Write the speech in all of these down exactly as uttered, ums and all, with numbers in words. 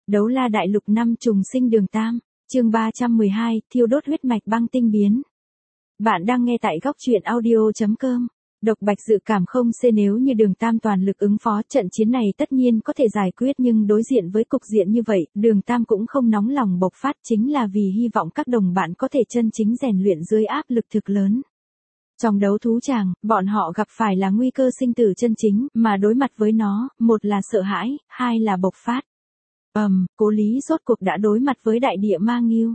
Đấu la đại lục năm trùng sinh đường tam, chương ba trăm mười hai, thiêu đốt huyết mạch băng tinh biến. Bạn đang nghe tại góc truyện audio chấm com. Độc Bạch dự cảm không xê nếu như đường tam toàn lực ứng phó trận chiến này tất nhiên có thể giải quyết, nhưng đối diện với cục diện như vậy, đường tam cũng không nóng lòng bộc phát, chính là vì hy vọng các đồng bạn có thể chân chính rèn luyện dưới áp lực thực lớn. Trong đấu thú tràng, bọn họ gặp phải là nguy cơ sinh tử chân chính, mà đối mặt với nó, một là sợ hãi, hai là bộc phát. Ầm, um, Cố Lý rốt cuộc đã đối mặt với đại địa ma nghiêu.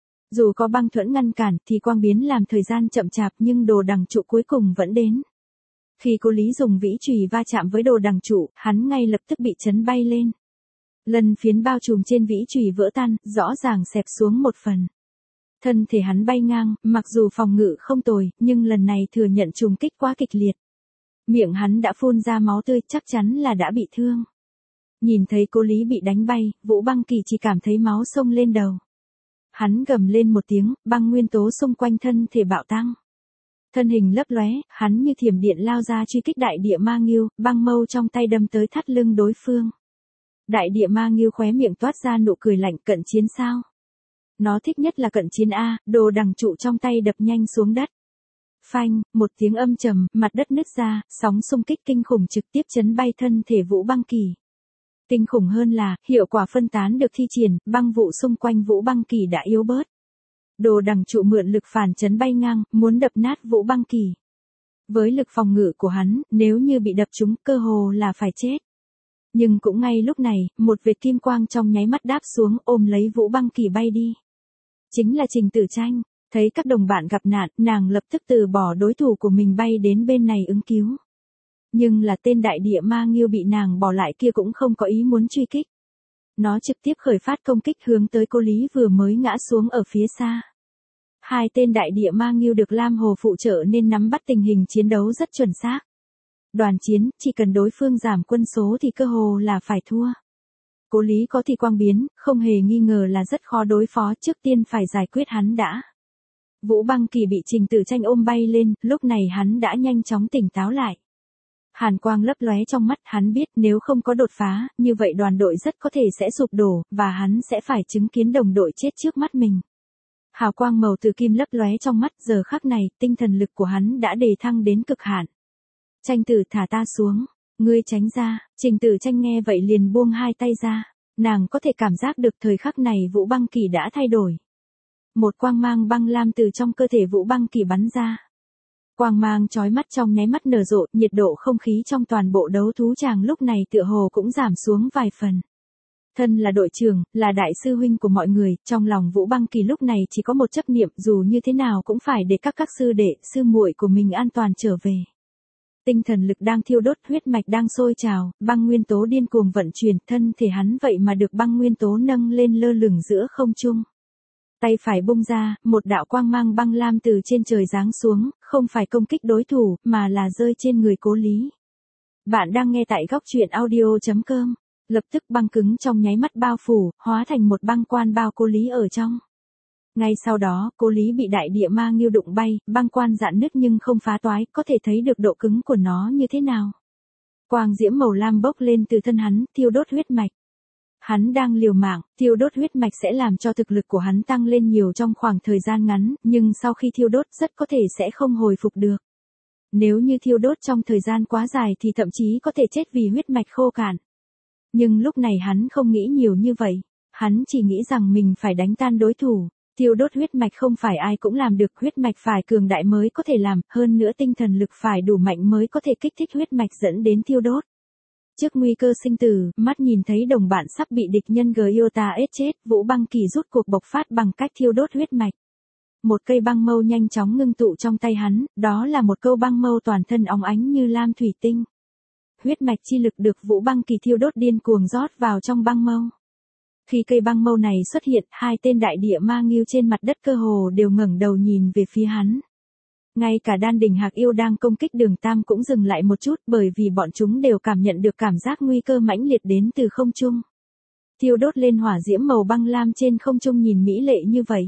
Dù có băng thuẫn ngăn cản thì quang biến làm thời gian chậm chạp, nhưng đồ đằng trụ cuối cùng vẫn đến. Khi Cố Lý dùng vĩ chùy va chạm với đồ đằng trụ, hắn ngay lập tức bị chấn bay lên. Lần phiến bao trùm trên vĩ chùy vỡ tan, rõ ràng xẹp xuống một phần. Thân thể hắn bay ngang, mặc dù phòng ngự không tồi, nhưng lần này thừa nhận trùng kích quá kịch liệt. Miệng hắn đã phun ra máu tươi, chắc chắn là đã bị thương. Nhìn thấy Cố Lý bị đánh bay, Vũ Băng Kỳ chỉ cảm thấy máu xông lên đầu. Hắn gầm lên một tiếng, băng nguyên tố xung quanh thân thể bạo tăng. Thân hình lấp lóe, hắn như thiểm điện lao ra truy kích đại địa ma nghiêu, băng mâu trong tay đâm tới thắt lưng đối phương. Đại địa ma nghiêu khóe miệng toát ra nụ cười lạnh, cận chiến sao? Nó thích nhất là cận chiến a, đồ đằng trụ trong tay đập nhanh xuống đất. Phanh, một tiếng âm trầm, mặt đất nứt ra, sóng xung kích kinh khủng trực tiếp chấn bay thân thể Vũ Băng Kỳ. Kinh khủng hơn là, hiệu quả phân tán được thi triển, băng vụ xung quanh Vũ Băng Kỳ đã yếu bớt. Đồ đằng trụ mượn lực phản chấn bay ngang, muốn đập nát Vũ Băng Kỳ. Với lực phòng ngự của hắn, nếu như bị đập trúng, cơ hồ là phải chết. Nhưng cũng ngay lúc này, một vệt kim quang trong nháy mắt đáp xuống, ôm lấy Vũ Băng Kỳ bay đi. Chính là Trình Tử Tranh. Thấy các đồng bạn gặp nạn, nàng lập tức từ bỏ đối thủ của mình bay đến bên này ứng cứu. Nhưng là tên đại địa ma nghiêu bị nàng bỏ lại kia cũng không có ý muốn truy kích. Nó trực tiếp khởi phát công kích hướng tới Cố Lý vừa mới ngã xuống ở phía xa. Hai tên đại địa ma nghiêu được Lam Hồ phụ trợ nên nắm bắt tình hình chiến đấu rất chuẩn xác. Đoàn chiến, chỉ cần đối phương giảm quân số thì cơ hồ là phải thua. Cố Lý có thì quang biến, không hề nghi ngờ là rất khó đối phó, trước tiên phải giải quyết hắn đã. Vũ Băng Kỳ bị Trình Tử Tranh ôm bay lên, lúc này hắn đã nhanh chóng tỉnh táo lại. Hàn quang lấp lóe trong mắt, hắn biết nếu không có đột phá, như vậy đoàn đội rất có thể sẽ sụp đổ, và hắn sẽ phải chứng kiến đồng đội chết trước mắt mình. Hào quang màu từ kim lấp lóe trong mắt, giờ khắc này, tinh thần lực của hắn đã đề thăng đến cực hạn. Tranh Tử, thả ta xuống, ngươi tránh ra. Trình Tử Tranh nghe vậy liền buông hai tay ra, nàng có thể cảm giác được thời khắc này Vũ Băng Kỳ đã thay đổi. Một quang mang băng lam từ trong cơ thể Vũ Băng Kỳ bắn ra. Quang mang chói mắt trong nháy mắt nở rộ, nhiệt độ không khí trong toàn bộ đấu thú tràng lúc này tựa hồ cũng giảm xuống vài phần. Thân là đội trưởng, là đại sư huynh của mọi người, trong lòng Vũ Băng Kỳ lúc này chỉ có một chấp niệm, dù như thế nào cũng phải để các các sư đệ, sư muội của mình an toàn trở về. Tinh thần lực đang thiêu đốt, huyết mạch đang sôi trào, băng nguyên tố điên cuồng vận chuyển, thân thể hắn vậy mà được băng nguyên tố nâng lên lơ lửng giữa không trung. Tay phải bung ra, một đạo quang mang băng lam từ trên trời giáng xuống, không phải công kích đối thủ, mà là rơi trên người Cố Lý. Bạn đang nghe tại góc truyện audio chấm com. Lập tức băng cứng trong nháy mắt bao phủ, hóa thành một băng quan bao Cố Lý ở trong. Ngay sau đó, Cố Lý bị đại địa ma nghiêu đụng bay, băng quan rạn nứt nhưng không phá toái, có thể thấy được độ cứng của nó như thế nào. Quang diễm màu lam bốc lên từ thân hắn, thiêu đốt huyết mạch. Hắn đang liều mạng, thiêu đốt huyết mạch sẽ làm cho thực lực của hắn tăng lên nhiều trong khoảng thời gian ngắn, nhưng sau khi thiêu đốt rất có thể sẽ không hồi phục được. Nếu như thiêu đốt trong thời gian quá dài thì thậm chí có thể chết vì huyết mạch khô cạn. Nhưng lúc này hắn không nghĩ nhiều như vậy, hắn chỉ nghĩ rằng mình phải đánh tan đối thủ. Thiêu đốt huyết mạch không phải ai cũng làm được, huyết mạch phải cường đại mới có thể làm, hơn nữa tinh thần lực phải đủ mạnh mới có thể kích thích huyết mạch dẫn đến thiêu đốt. Trước nguy cơ sinh tử, mắt nhìn thấy đồng bạn sắp bị địch nhân Gyota ết chết, Vũ Băng Kỳ rút cuộc bộc phát bằng cách thiêu đốt huyết mạch. Một cây băng mâu nhanh chóng ngưng tụ trong tay hắn, đó là một câu băng mâu toàn thân óng ánh như lam thủy tinh. Huyết mạch chi lực được Vũ Băng Kỳ thiêu đốt điên cuồng rót vào trong băng mâu. Khi cây băng mâu này xuất hiện, hai tên đại địa ma nghiêu trên mặt đất cơ hồ đều ngẩng đầu nhìn về phía hắn. Ngay cả Đan Đỉnh Hạc Yêu đang công kích đường tam cũng dừng lại một chút, bởi vì bọn chúng đều cảm nhận được cảm giác nguy cơ mãnh liệt đến từ không trung. Thiêu đốt lên hỏa diễm màu băng lam trên không trung nhìn mỹ lệ như vậy.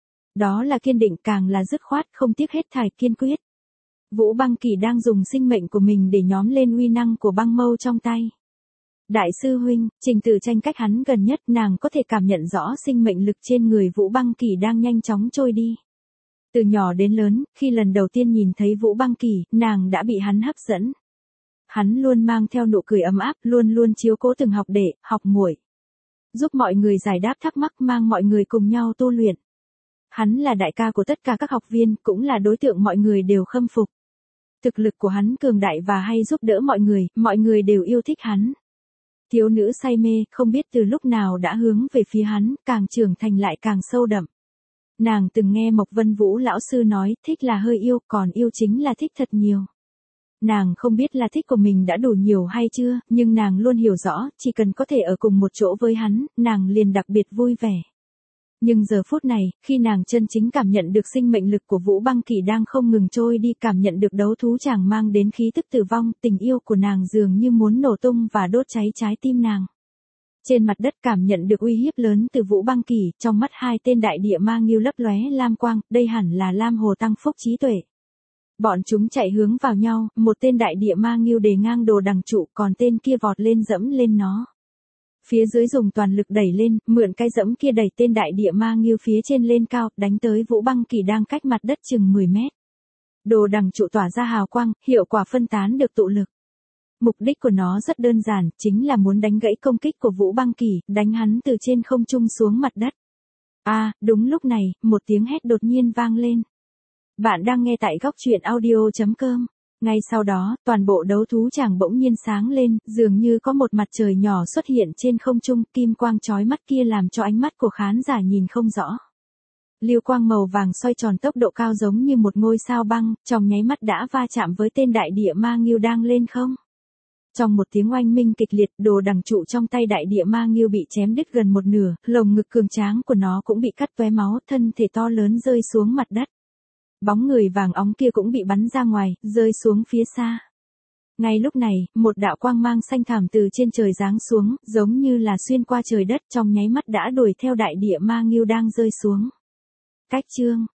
Đó là kiên định, càng là dứt khoát, không tiếc hết thảy, kiên quyết. Vũ Băng Kỳ đang dùng sinh mệnh của mình để nhóm lên uy năng của băng mâu trong tay. Đại sư huynh, Trình Tử Tranh cách hắn gần nhất, nàng có thể cảm nhận rõ sinh mệnh lực trên người Vũ Băng Kỳ đang nhanh chóng trôi đi. Từ nhỏ đến lớn, khi lần đầu tiên nhìn thấy Vũ Băng Kỳ, nàng đã bị hắn hấp dẫn. Hắn luôn mang theo nụ cười ấm áp, luôn luôn chiếu cố từng học đệ, học muội, giúp mọi người giải đáp thắc mắc, mang mọi người cùng nhau tu luyện. Hắn là đại ca của tất cả các học viên, cũng là đối tượng mọi người đều khâm phục. Thực lực của hắn cường đại và hay giúp đỡ mọi người, mọi người đều yêu thích hắn. Thiếu nữ say mê, không biết từ lúc nào đã hướng về phía hắn, càng trưởng thành lại càng sâu đậm. Nàng từng nghe Mộc Vân Vũ lão sư nói, thích là hơi yêu, còn yêu chính là thích thật nhiều. Nàng không biết là thích của mình đã đủ nhiều hay chưa, nhưng nàng luôn hiểu rõ, chỉ cần có thể ở cùng một chỗ với hắn, nàng liền đặc biệt vui vẻ. Nhưng giờ phút này, khi nàng chân chính cảm nhận được sinh mệnh lực của Vũ Băng Kỳ đang không ngừng trôi đi, cảm nhận được đấu thú chàng mang đến khí tức tử vong, tình yêu của nàng dường như muốn nổ tung và đốt cháy trái tim nàng. Trên mặt đất cảm nhận được uy hiếp lớn từ Vũ Băng Kỳ, trong mắt hai tên đại địa ma nghiêu lấp lóe lam quang, đây hẳn là Lam Hồ tăng phúc trí tuệ. Bọn chúng chạy hướng vào nhau, một tên đại địa ma nghiêu đề ngang đồ đằng trụ, còn tên kia vọt lên dẫm lên nó. Phía dưới dùng toàn lực đẩy lên, mượn cái dẫm kia đẩy tên đại địa ma nghiêu phía trên lên cao, đánh tới Vũ Băng Kỳ đang cách mặt đất chừng mười mét. Đồ đằng trụ tỏa ra hào quang, hiệu quả phân tán được tụ lực. Mục đích của nó rất đơn giản, chính là muốn đánh gãy công kích của Vũ Băng Kỳ, đánh hắn từ trên không trung xuống mặt đất. A, à, đúng lúc này, một tiếng hét đột nhiên vang lên. Bạn đang nghe tại góc truyện audio chấm com. Ngay sau đó, toàn bộ đấu thú chàng bỗng nhiên sáng lên, dường như có một mặt trời nhỏ xuất hiện trên không trung, kim quang chói mắt kia làm cho ánh mắt của khán giả nhìn không rõ. Lưu quang màu vàng xoay tròn tốc độ cao giống như một ngôi sao băng, trong nháy mắt đã va chạm với tên đại địa ma nghiêu đang lên không. Trong một tiếng oanh minh kịch liệt, đồ đằng trụ trong tay đại địa ma nghiêu bị chém đứt gần một nửa, lồng ngực cường tráng của nó cũng bị cắt tóe máu, thân thể to lớn rơi xuống mặt đất. Bóng người vàng óng kia cũng bị bắn ra ngoài, rơi xuống phía xa. Ngay lúc này, một đạo quang mang xanh thẳm từ trên trời giáng xuống, giống như là xuyên qua trời đất, trong nháy mắt đã đuổi theo đại địa ma nghiêu đang rơi xuống. Cách chương